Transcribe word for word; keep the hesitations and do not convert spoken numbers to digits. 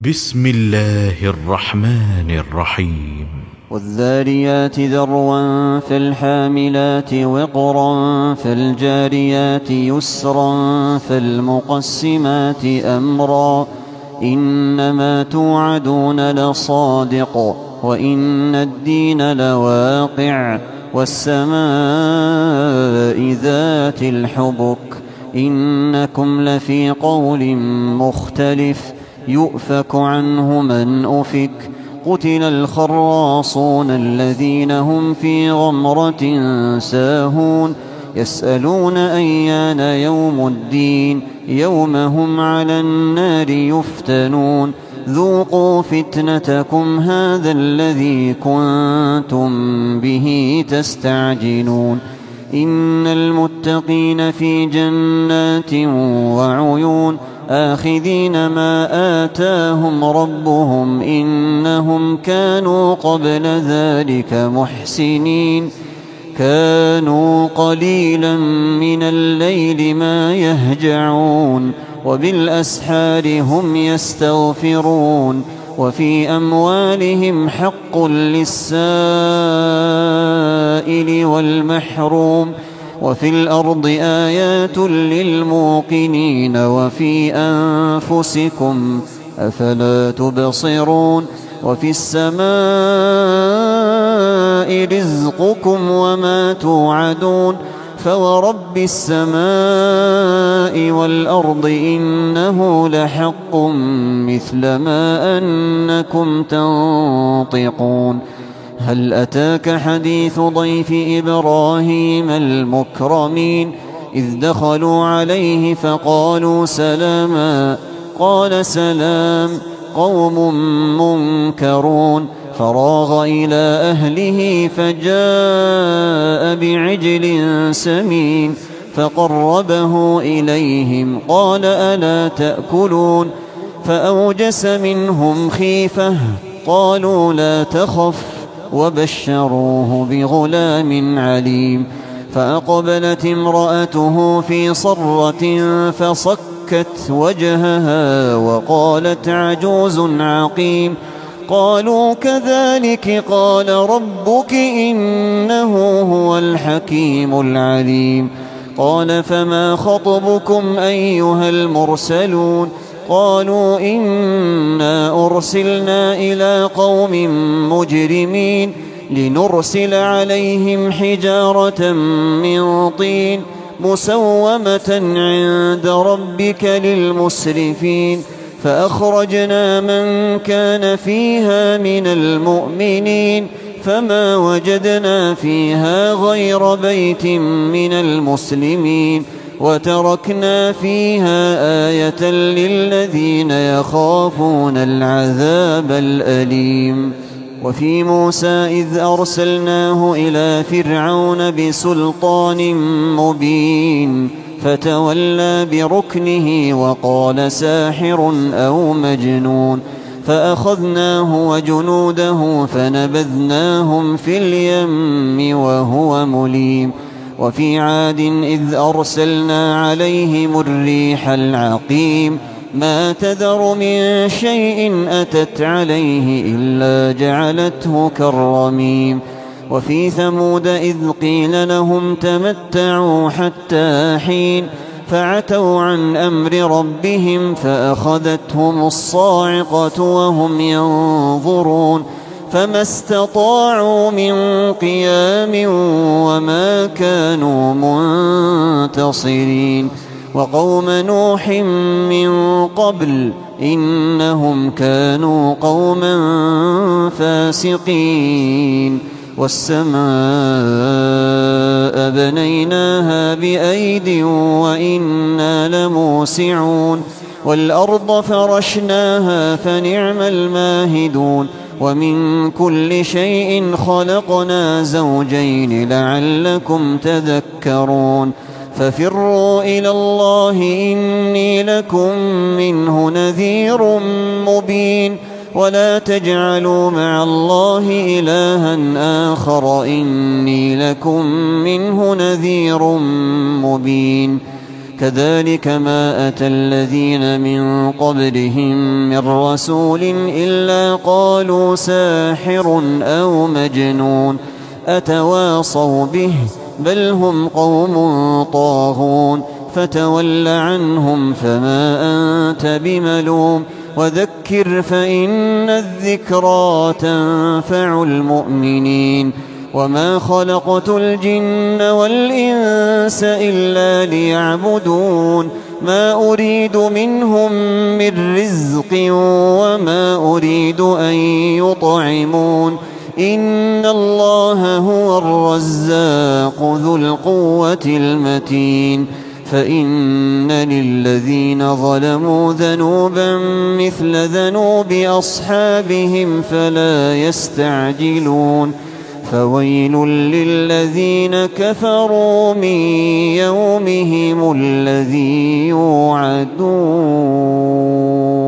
بسم الله الرحمن الرحيم والذاريات ذروا فالحاملات وقرا فالجاريات يسرا فالمقسمات أمرا إنما توعدون لصادق وإن الدين لواقع والسماء ذات الحبك إنكم لفي قول مختلف يؤفك عنه من أفك قتل الخراصون الذين هم في غمرة ساهون يسألون أيان يوم الدين يوم هم على النار يفتنون ذوقوا فتنتكم هذا الذي كنتم به تستعجلون إن المتقين في جنات وعيون آخذين ما آتاهم ربهم إنهم كانوا قبل ذلك محسنين كانوا قليلا من الليل ما يهجعون وبالأسحار هم يستغفرون وفي أموالهم حق للسائل والمحروم وفي الأرض آيات للموقنين وفي أنفسكم أفلا تبصرون وفي السماء رزقكم وما توعدون فورب السماء والأرض إنه لحق مثل ما أنكم تنطقون هل أتاك حديث ضيف إبراهيم المكرمين إذ دخلوا عليه فقالوا سلاما قال سلام قوم منكرون فراغ إلى أهله فجاء بعجل سمين فقربه إليهم قال ألا تأكلون فأوجس منهم خيفة قالوا لا تخف وبشروه بغلام عليم فأقبلت امرأته في صرة فصكت وجهها وقالت عجوز عقيم قالوا كذلك قال ربك إنه هو الحكيم العليم قال فما خطبكم أيها المرسلون قالوا إنا أرسلنا إلى قوم مجرمين لنرسل عليهم حجارة من طين مسومة عند ربك للمسرفين فأخرجنا من كان فيها من المؤمنين فما وجدنا فيها غير بيت من المسلمين وتركنا فيها آية للذين يخافون العذاب الأليم وفي موسى إذ أرسلناه إلى فرعون بسلطان مبين فتولى بركنه وقال ساحر أو مجنون فأخذناه وجنوده فنبذناهم في اليم وهو مليم وفي عاد إذ أرسلنا عليهم الريح العقيم ما تذر من شيء أتت عليه إلا جعلته كالرميم وفي ثمود إذ قيل لهم تمتعوا حتى حين فعتوا عن أمر ربهم فأخذتهم الصاعقة وهم ينظرون فما استطاعوا من قيام وما كانوا منتصرين وقوم نوح من قبل إنهم كانوا قوما فاسقين والسماء بنيناها بأيد وإنا لموسعون والأرض فرشناها فنعم الماهدون ومن كل شيء خلقنا زوجين لعلكم تذكرون ففروا إلى الله إني لكم منه نذير مبين ولا تجعلوا مع الله إلها آخر إني لكم منه نذير مبين كذلك ما أتى الذين من قبلهم من رسول إلا قالوا ساحر أو مجنون أتواصوا به بل هم قوم طاغون فتول عنهم فما أنت بملوم وذكر فإن الذكرى تنفع المؤمنين وما خلقت الجن والإنس إلا ليعبدون ما أريد منهم من رزق وما أريد أن يطعمون إن الله هو الرزاق ذو القوة المتين فإن للذين ظلموا ذنوبا مثل ذنوب أصحابهم فلا يستعجلون فويل للذين كفروا من يومهم الذي يوعدون